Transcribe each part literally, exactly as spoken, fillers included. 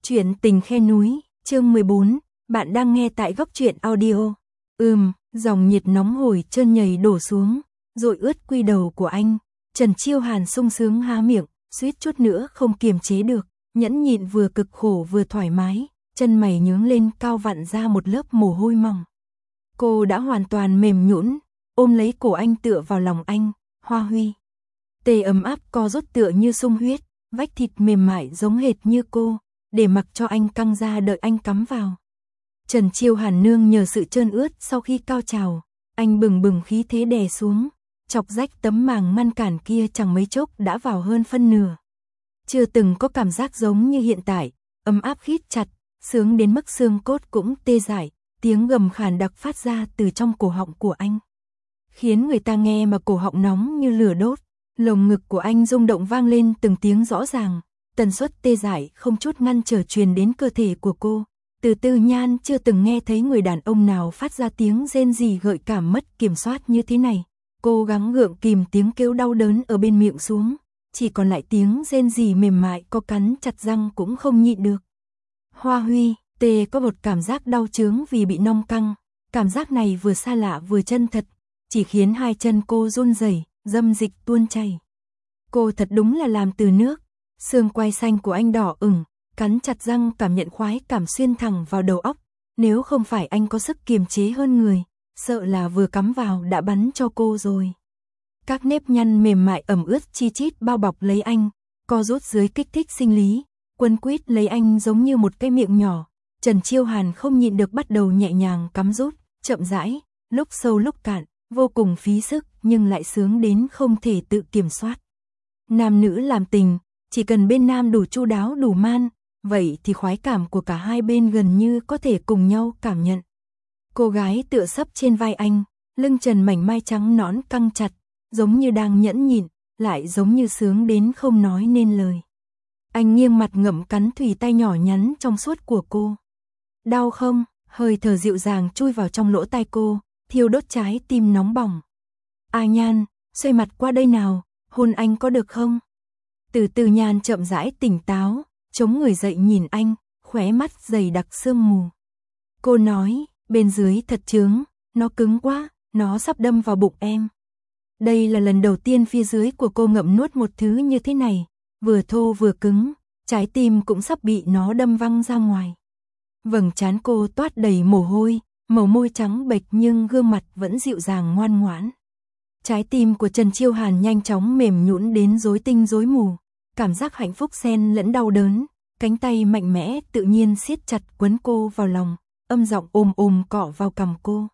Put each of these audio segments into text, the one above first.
Chuyện tình khe núi, chương mười bốn, bạn đang nghe tại Góc Truyện Audio. Ừm, dòng nhiệt nóng hổi trơn nhầy đổ xuống, rồi ướt quy đầu của anh. Trần Chiêu Hàn sung sướng há miệng, suýt chút nữa không kiềm chế được, nhẫn nhịn vừa cực khổ vừa thoải mái, chân mày nhướng lên cao vặn ra một lớp mồ hôi mỏng. Cô đã hoàn toàn mềm nhũn, ôm lấy cổ anh tựa vào lòng anh, Hoa Huy. Tê ấm áp co rút tựa như sung huyết, vách thịt mềm mại giống hệt như cô, để mặc cho anh căng ra đợi anh cắm vào. Trần Chiêu Hàn nương nhờ sự trơn ướt sau khi cao trào, anh bừng bừng khí thế đè xuống, chọc rách tấm màng ngăn cản kia chẳng mấy chốc đã vào hơn phân nửa. Chưa từng có cảm giác giống như hiện tại, ấm áp khít chặt, sướng đến mức xương cốt cũng tê dại, tiếng gầm khàn đặc phát ra từ trong cổ họng của anh. Khiến người ta nghe mà cổ họng nóng như lửa đốt, lồng ngực của anh rung động vang lên từng tiếng rõ ràng. Tần suất tê dại không chút ngăn trở truyền đến cơ thể của cô. Từ Tư Nhan chưa từng nghe thấy người đàn ông nào phát ra tiếng rên rỉ gợi cảm mất kiểm soát như thế này. Cố gắng gượng kìm tiếng kêu đau đớn ở bên miệng xuống, chỉ còn lại tiếng rên rỉ mềm mại, có cắn chặt răng cũng không nhịn được. Hoa Huy, tê có một cảm giác đau chướng vì bị nong căng. Cảm giác này vừa xa lạ vừa chân thật, chỉ khiến hai chân cô run rẩy, dâm dịch tuôn chảy. Cô thật đúng là làm từ nước. Xương quai xanh của anh đỏ ửng, cắn chặt răng cảm nhận khoái cảm xuyên thẳng vào đầu óc. Nếu không phải anh có sức kiềm chế hơn người, sợ là vừa cắm vào đã bắn cho cô rồi. Các nếp nhăn mềm mại ẩm ướt chi chít bao bọc lấy anh, co rút dưới kích thích sinh lý, quấn quýt lấy anh giống như một cái miệng nhỏ. Trần Chiêu Hàn không nhịn được bắt đầu nhẹ nhàng cắm rút, chậm rãi, lúc sâu lúc cạn, vô cùng phí sức nhưng lại sướng đến không thể tự kiểm soát. Nam nữ làm tình, chỉ cần bên nam đủ chu đáo đủ man, vậy thì khoái cảm của cả hai bên gần như có thể cùng nhau cảm nhận. Cô gái tựa sấp trên vai anh, lưng trần mảnh mai trắng nõn căng chặt, giống như đang nhẫn nhịn, lại giống như sướng đến không nói nên lời. Anh nghiêng mặt ngậm cắn thùy tay nhỏ nhắn trong suốt của cô. Đau không? Hơi thở dịu dàng chui vào trong lỗ tai cô, thiêu đốt trái tim nóng bỏng. A Nhan, xoay mặt qua đây nào, hôn anh có được không? Từ Từ Nhan chậm rãi tỉnh táo, chống người dậy nhìn anh, khóe mắt dày đặc sương mù. Cô nói, bên dưới thật trướng, nó cứng quá, nó sắp đâm vào bụng em. Đây là lần đầu tiên phía dưới của cô ngậm nuốt một thứ như thế này, vừa thô vừa cứng, trái tim cũng sắp bị nó đâm văng ra ngoài. Vầng trán cô toát đầy mồ hôi, màu môi trắng bệch nhưng gương mặt vẫn dịu dàng ngoan ngoãn. Trái tim của Trần Chiêu Hàn nhanh chóng mềm nhũn đến rối tinh rối mù, cảm giác hạnh phúc xen lẫn đau đớn, cánh tay mạnh mẽ tự nhiên siết chặt quấn cô vào lòng, âm giọng ôm ôm cọ vào cằm cô.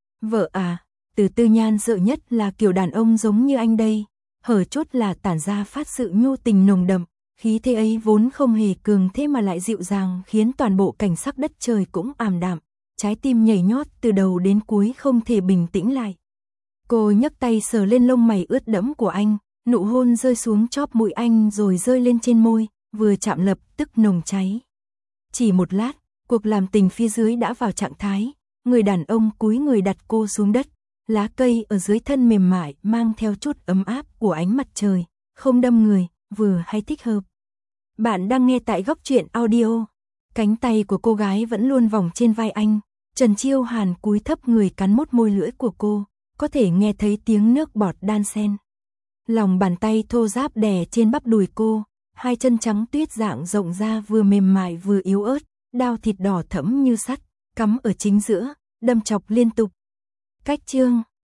Vợ à, Từ Tư Nhan sợ nhất là kiểu đàn ông giống như anh đây, hở chốt là tản ra phát sự nhu tình nồng đậm, khí thế ấy vốn không hề cường thế mà lại dịu dàng khiến toàn bộ cảnh sắc đất trời cũng ảm đạm, trái tim nhảy nhót từ đầu đến cuối không thể bình tĩnh lại. Cô nhấc tay sờ lên lông mày ướt đẫm của anh, nụ hôn rơi xuống chóp mũi anh rồi rơi lên trên môi, vừa chạm lập tức nồng cháy. Chỉ một lát, cuộc làm tình phía dưới đã vào trạng thái, người đàn ông cúi người đặt cô xuống đất, lá cây ở dưới thân mềm mại mang theo chút ấm áp của ánh mặt trời, không đâm người, vừa hay thích hợp. Bạn đang nghe tại Góc Truyện Audio. Cánh tay của cô gái vẫn luôn vòng trên vai anh, Trần Chiêu Hàn cúi thấp người cắn mốt môi lưỡi của cô, có thể nghe thấy tiếng nước bọt đan xen. Lòng bàn tay thô ráp đè trên bắp đùi cô, hai chân trắng tuyết dạng rộng ra vừa mềm mại vừa yếu ớt, đao thịt đỏ thẫm như sắt, cắm ở chính giữa, đâm chọc liên tục. Cách chương